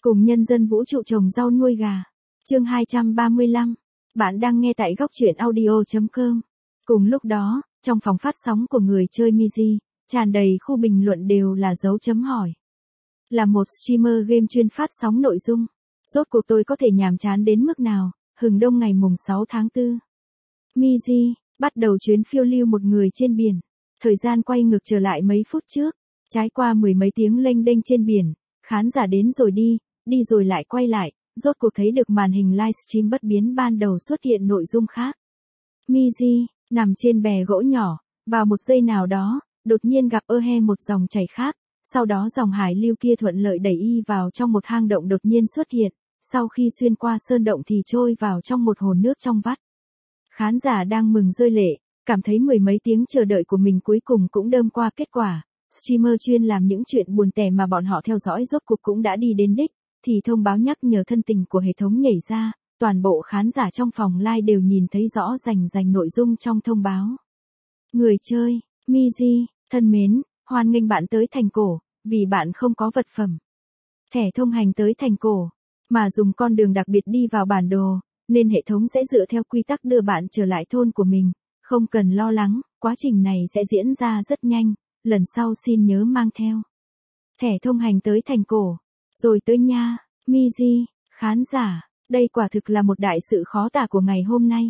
Cùng nhân dân vũ trụ trồng rau nuôi gà. Chương 235. Bạn đang nghe tại góc truyện audio.com. Cùng lúc đó, trong phòng phát sóng của người chơi Miji, tràn đầy khu bình luận đều là dấu chấm hỏi. Là một streamer game chuyên phát sóng nội dung, rốt cuộc tôi có thể nhàm chán đến mức nào? Hừng đông ngày mùng 6 tháng 4. Miji bắt đầu chuyến phiêu lưu một người trên biển. Thời gian quay ngược trở lại mấy phút trước, trải qua mười mấy tiếng lênh đênh trên biển, khán giả đến rồi đi rồi lại quay lại, rốt cuộc thấy được màn hình livestream bất biến ban đầu xuất hiện nội dung khác. Miji nằm trên bè gỗ nhỏ, vào một giây nào đó, đột nhiên gặp một dòng chảy khác, sau đó dòng hải lưu kia thuận lợi đẩy y vào trong một hang động đột nhiên xuất hiện, sau khi xuyên qua sơn động thì trôi vào trong một hồ nước trong vắt. Khán giả đang mừng rơi lệ, cảm thấy mười mấy tiếng chờ đợi của mình cuối cùng cũng đơm qua kết quả. Streamer chuyên làm những chuyện buồn tẻ mà bọn họ theo dõi rốt cuộc cũng đã đi đến đích, thì thông báo nhắc nhở thân tình của hệ thống nhảy ra, toàn bộ khán giả trong phòng live đều nhìn thấy rõ rành nội dung trong thông báo. Người chơi, Miji, thân mến, hoan nghênh bạn tới thành cổ, vì bạn không có vật phẩm thẻ thông hành tới thành cổ, mà dùng con đường đặc biệt đi vào bản đồ, nên hệ thống sẽ dựa theo quy tắc đưa bạn trở lại thôn của mình, không cần lo lắng, quá trình này sẽ diễn ra rất nhanh, lần sau xin nhớ mang theo thẻ thông hành tới thành cổ, rồi tới nha. Miji, khán giả, đây quả thực là một đại sự khó tả của ngày hôm nay.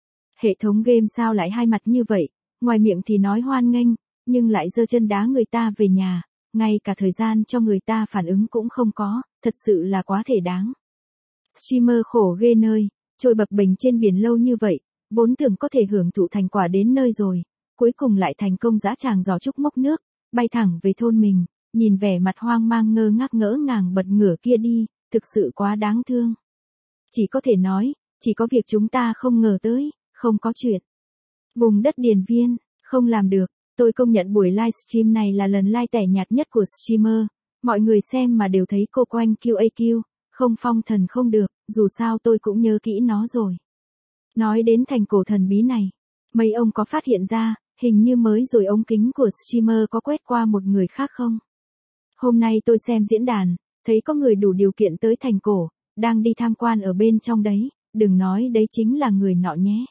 Hệ thống game sao lại hai mặt như vậy, ngoài miệng thì nói hoan nghênh, nhưng lại giơ chân đá người ta về nhà, ngay cả thời gian cho người ta phản ứng cũng không có, thật sự là quá thể đáng. Streamer khổ ghê nơi, trôi bập bềnh trên biển lâu như vậy, vốn tưởng có thể hưởng thụ thành quả đến nơi rồi, cuối cùng lại thành công dã tràng giỏ trúc mốc nước, bay thẳng về thôn mình, nhìn vẻ mặt hoang mang ngơ ngác ngỡ ngàng bật ngửa kia đi, thực sự quá đáng thương. Chỉ có thể nói, chỉ có việc chúng ta không ngờ tới, không có chuyện. Vùng đất điền viên, không làm được, tôi công nhận buổi livestream này là lần live tẻ nhạt nhất của streamer, mọi người xem mà đều thấy cô quanh QAQ, không phong thần không được, dù sao tôi cũng nhớ kỹ nó rồi. Nói đến thành cổ thần bí này, mấy ông có phát hiện ra, hình như mới rồi ống kính của streamer có quét qua một người khác không? Hôm nay tôi xem diễn đàn, thấy có người đủ điều kiện tới thành cổ, đang đi tham quan ở bên trong đấy, đừng nói đấy chính là người nọ nhé.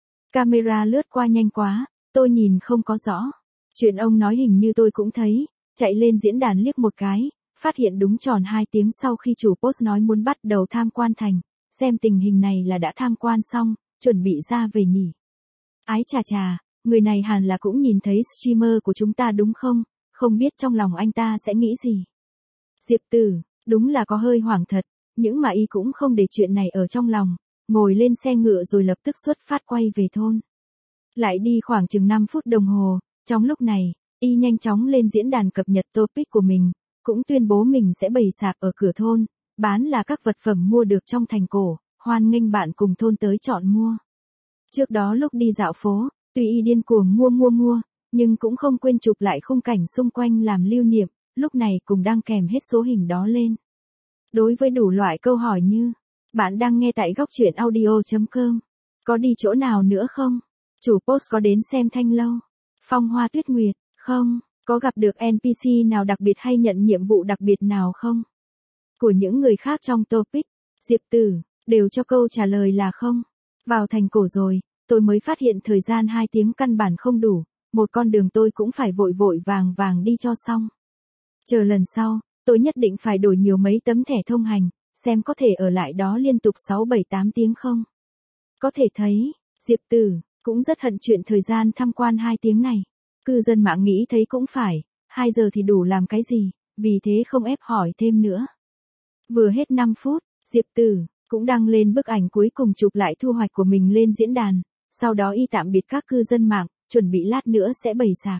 Camera lướt qua nhanh quá, tôi nhìn không có rõ. Chuyện ông nói hình như tôi cũng thấy, chạy lên diễn đàn liếc một cái, phát hiện đúng tròn 2 tiếng sau khi chủ post nói muốn bắt đầu tham quan thành, xem tình hình này là đã tham quan xong, chuẩn bị ra về nhỉ. Ái chà chà, người này hẳn là cũng nhìn thấy streamer của chúng ta đúng không? Không biết trong lòng anh ta sẽ nghĩ gì. Diệp Tử, đúng là có hơi hoảng thật, nhưng mà y cũng không để chuyện này ở trong lòng, ngồi lên xe ngựa rồi lập tức xuất phát quay về thôn. Lại đi khoảng chừng 5 phút đồng hồ, trong lúc này, y nhanh chóng lên diễn đàn cập nhật topic của mình, cũng tuyên bố mình sẽ bày sạp ở cửa thôn, bán là các vật phẩm mua được trong thành cổ, hoan nghênh bạn cùng thôn tới chọn mua. Trước đó lúc đi dạo phố, tuy y điên cuồng mua, nhưng cũng không quên chụp lại khung cảnh xung quanh làm lưu niệm, lúc này cùng đăng kèm hết số hình đó lên. Đối với đủ loại câu hỏi như, bạn đang nghe tại góc truyện audio.com, có đi chỗ nào nữa không? Chủ post có đến xem Thanh Lâu, Phong Hoa Tuyết Nguyệt, không? Có gặp được NPC nào đặc biệt hay nhận nhiệm vụ đặc biệt nào không? Của những người khác trong topic, Diệp Tử, đều cho câu trả lời là không. Vào thành cổ rồi, tôi mới phát hiện thời gian 2 tiếng căn bản không đủ, một con đường tôi cũng phải vội vàng đi cho xong. Chờ lần sau, tôi nhất định phải đổi nhiều mấy tấm thẻ thông hành, xem có thể ở lại đó liên tục 6-7-8 tiếng không. Có thể thấy, Diệp Tử cũng rất hận chuyện thời gian tham quan 2 tiếng này. Cư dân mạng nghĩ thấy cũng phải, 2 giờ thì đủ làm cái gì, vì thế không ép hỏi thêm nữa. Vừa hết 5 phút, Diệp Tử cũng đăng lên bức ảnh cuối cùng chụp lại thu hoạch của mình lên diễn đàn, sau đó y tạm biệt các cư dân mạng, chuẩn bị lát nữa sẽ bày sạp.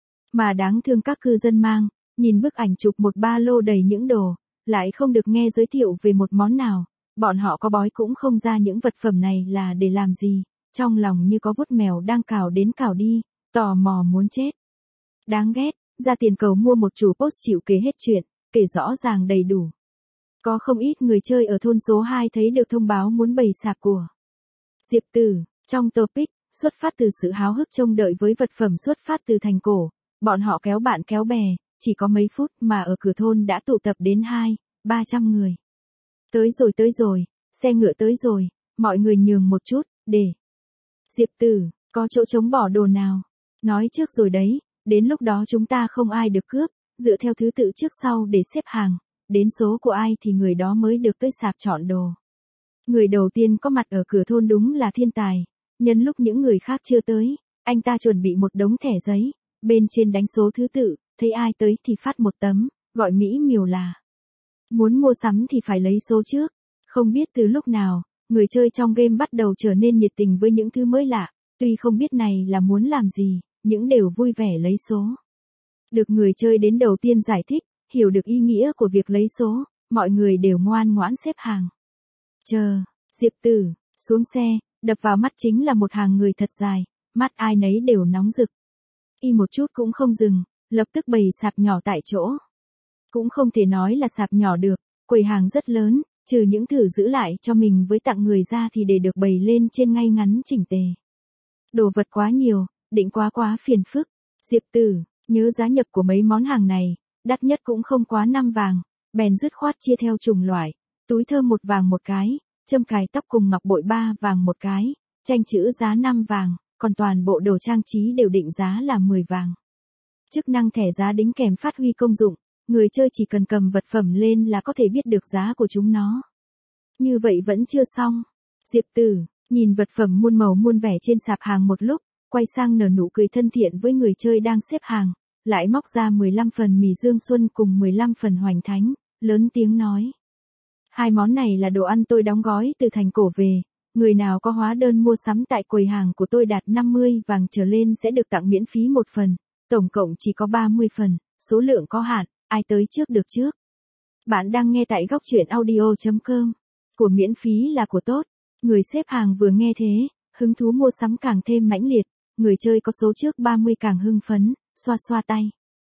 Mà đáng thương các cư dân mạng, nhìn bức ảnh chụp một ba lô đầy những đồ, lại không được nghe giới thiệu về một món nào, bọn họ có bói cũng không ra những vật phẩm này là để làm gì, trong lòng như có vuốt mèo đang cào đến cào đi, tò mò muốn chết. Đáng ghét, ra tiền cầu mua một chủ post chịu kể hết chuyện, kể rõ ràng đầy đủ. Có không ít người chơi ở thôn số 2 thấy được thông báo muốn bày sạp của Diệp Tử, trong topic, xuất phát từ sự háo hức trông đợi với vật phẩm xuất phát từ thành cổ, bọn họ kéo bạn kéo bè, chỉ có mấy phút mà ở cửa thôn đã tụ tập đến 200-300 người. Tới rồi, xe ngựa tới rồi, mọi người nhường một chút, để. Diệp Tử, có chỗ trống bỏ đồ nào? Nói trước rồi đấy, đến lúc đó chúng ta không ai được cướp, dựa theo thứ tự trước sau để xếp hàng, đến số của ai thì người đó mới được tới sạp chọn đồ. Người đầu tiên có mặt ở cửa thôn đúng là thiên tài, nhân lúc những người khác chưa tới, anh ta chuẩn bị một đống thẻ giấy, bên trên đánh số thứ tự, thấy ai tới thì phát một tấm, gọi mỹ miều là. Muốn mua sắm thì phải lấy số trước, không biết từ lúc nào, người chơi trong game bắt đầu trở nên nhiệt tình với những thứ mới lạ, tuy không biết này là muốn làm gì, những đều vui vẻ lấy số. Được người chơi đến đầu tiên giải thích, hiểu được ý nghĩa của việc lấy số, mọi người đều ngoan ngoãn xếp hàng. Chờ, Diệp Tử, xuống xe, đập vào mắt chính là một hàng người thật dài, mắt ai nấy đều nóng rực. Y một chút cũng không dừng, lập tức bày sạp nhỏ tại chỗ. Cũng không thể nói là sạp nhỏ được, quầy hàng rất lớn, trừ những thử giữ lại cho mình với tặng người ra thì để được bày lên trên ngay ngắn chỉnh tề. Đồ vật quá nhiều, định quá phiền phức. Diệp Tử, nhớ giá nhập của mấy món hàng này, đắt nhất cũng không quá 5 vàng, bèn dứt khoát chia theo chủng loại, túi thơm 1 vàng một cái, châm cài tóc cùng ngọc bội 3 vàng một cái, tranh chữ giá 5 vàng, còn toàn bộ đồ trang trí đều định giá là 10 vàng. Chức năng thẻ giá đính kèm phát huy công dụng, người chơi chỉ cần cầm vật phẩm lên là có thể biết được giá của chúng nó. Như vậy vẫn chưa xong. Diệp Tử, nhìn vật phẩm muôn màu muôn vẻ trên sạp hàng một lúc, quay sang nở nụ cười thân thiện với người chơi đang xếp hàng, lại móc ra 15 phần mì Dương Xuân cùng 15 phần hoành thánh, lớn tiếng nói. 2 món này là đồ ăn tôi đóng gói từ thành cổ về, người nào có hóa đơn mua sắm tại quầy hàng của tôi đạt 50 vàng trở lên sẽ được tặng miễn phí 1 phần, tổng cộng chỉ có 30 phần, số lượng có hạn, ai tới trước được trước. Bạn đang nghe tại góc truyện audio.com. Của miễn phí là của tốt. Người xếp hàng vừa nghe thế, hứng thú mua sắm càng thêm mãnh liệt, người chơi có số trước 30 càng hưng phấn, xoa xoa tay.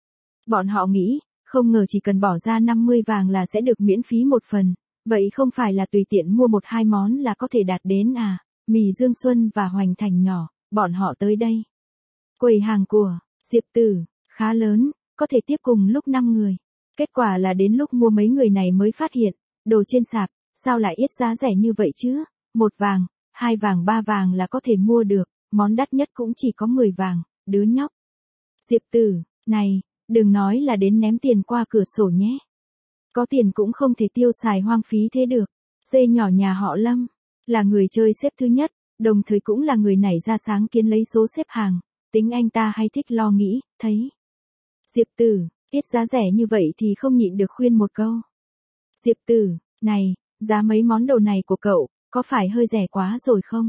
Bọn họ nghĩ, không ngờ chỉ cần bỏ ra 50 vàng là sẽ được miễn phí 1 phần, vậy không phải là tùy tiện mua 1-2 món là có thể đạt đến à, mì Dương Xuân và hoành thành nhỏ, bọn họ tới đây. Quầy hàng của Diệp Tử, khá lớn, có thể tiếp cùng lúc 5 người. Kết quả là đến lúc mua mấy người này mới phát hiện, đồ trên sạp, sao lại yết giá rẻ như vậy chứ, 1 vàng, 2 vàng 3 vàng là có thể mua được, món đắt nhất cũng chỉ có 10 vàng, đứa nhóc. Diệp Tử, này, đừng nói là đến ném tiền qua cửa sổ nhé. Có tiền cũng không thể tiêu xài hoang phí thế được. Dê nhỏ nhà họ Lâm, là người chơi xếp thứ nhất, đồng thời cũng là người nảy ra sáng kiến lấy số xếp hàng, tính anh ta hay thích lo nghĩ, thấy. Diệp Tử, ít giá rẻ như vậy thì không nhịn được khuyên một câu. Diệp Tử, này, giá mấy món đồ này của cậu, có phải hơi rẻ quá rồi không?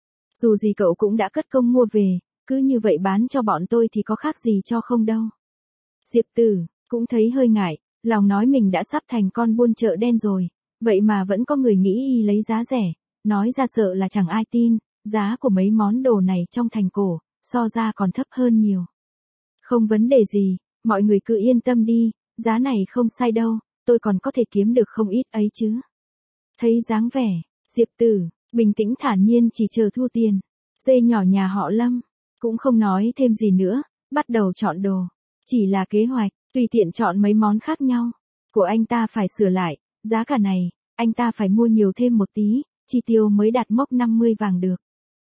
Dù gì cậu cũng đã cất công mua về, cứ như vậy bán cho bọn tôi thì có khác gì cho không đâu. Diệp Tử, cũng thấy hơi ngại, lòng nói mình đã sắp thành con buôn chợ đen rồi, vậy mà vẫn có người nghĩ y lấy giá rẻ, nói ra sợ là chẳng ai tin, giá của mấy món đồ này trong thành cổ, so ra còn thấp hơn nhiều. Không vấn đề gì, mọi người cứ yên tâm đi, giá này không sai đâu, tôi còn có thể kiếm được không ít ấy chứ. Thấy dáng vẻ, Diệp Tử, bình tĩnh thản nhiên chỉ chờ thu tiền. Dê nhỏ nhà họ Lâm, cũng không nói thêm gì nữa, bắt đầu chọn đồ. Chỉ là kế hoạch, tùy tiện chọn mấy món khác nhau. Của anh ta phải sửa lại, giá cả này, anh ta phải mua nhiều thêm một tí, chi tiêu mới đạt mốc 50 vàng được.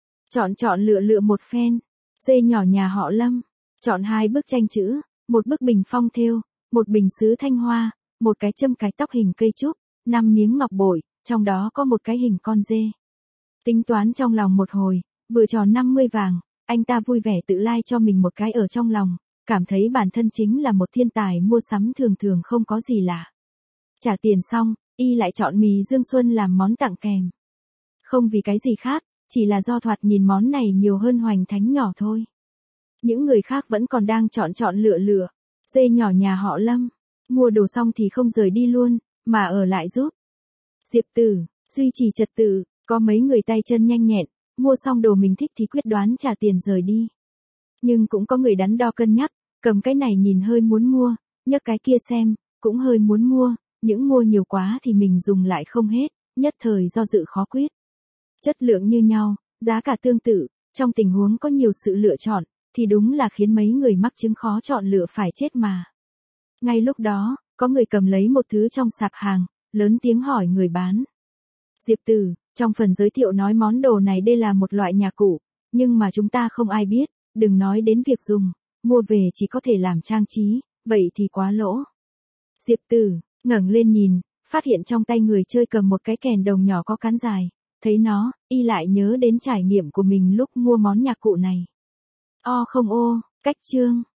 Chọn lựa một phen. Dê nhỏ nhà họ Lâm, chọn 2 bức tranh chữ, một bức bình phong thêu, một bình sứ thanh hoa, một cái châm cài tóc hình cây trúc, 5 miếng ngọc bội, trong đó có một cái hình con dê. Tính toán trong lòng một hồi, vừa tròn 50 vàng, anh ta vui vẻ tự like cho mình một cái ở trong lòng, cảm thấy bản thân chính là một thiên tài mua sắm thường thường không có gì lạ. Trả tiền xong, y lại chọn mì Dương Xuân làm món tặng kèm. Không vì cái gì khác, chỉ là do thoạt nhìn món này nhiều hơn hoành thánh nhỏ thôi. Những người khác vẫn còn đang chọn lựa. Dê nhỏ nhà họ Lâm, mua đồ xong thì không rời đi luôn, mà ở lại giúp. Diệp Tử, duy trì trật tự, có mấy người tay chân nhanh nhẹn, mua xong đồ mình thích thì quyết đoán trả tiền rời đi. Nhưng cũng có người đắn đo cân nhắc, cầm cái này nhìn hơi muốn mua, nhấc cái kia xem, cũng hơi muốn mua, những mua nhiều quá thì mình dùng lại không hết, nhất thời do dự khó quyết. Chất lượng như nhau, giá cả tương tự, trong tình huống có nhiều sự lựa chọn, thì đúng là khiến mấy người mắc chứng khó chọn lựa phải chết mà. Ngay lúc đó, có người cầm lấy một thứ trong sạp hàng, lớn tiếng hỏi người bán. Diệp Tử, trong phần giới thiệu nói món đồ này đây là một loại nhạc cụ, nhưng mà chúng ta không ai biết, đừng nói đến việc dùng, mua về chỉ có thể làm trang trí, vậy thì quá lỗ. Diệp Tử, ngẩng lên nhìn, phát hiện trong tay người chơi cầm một cái kèn đồng nhỏ có cán dài, thấy nó, y lại nhớ đến trải nghiệm của mình lúc mua món nhạc cụ này. Không ô, cách chương.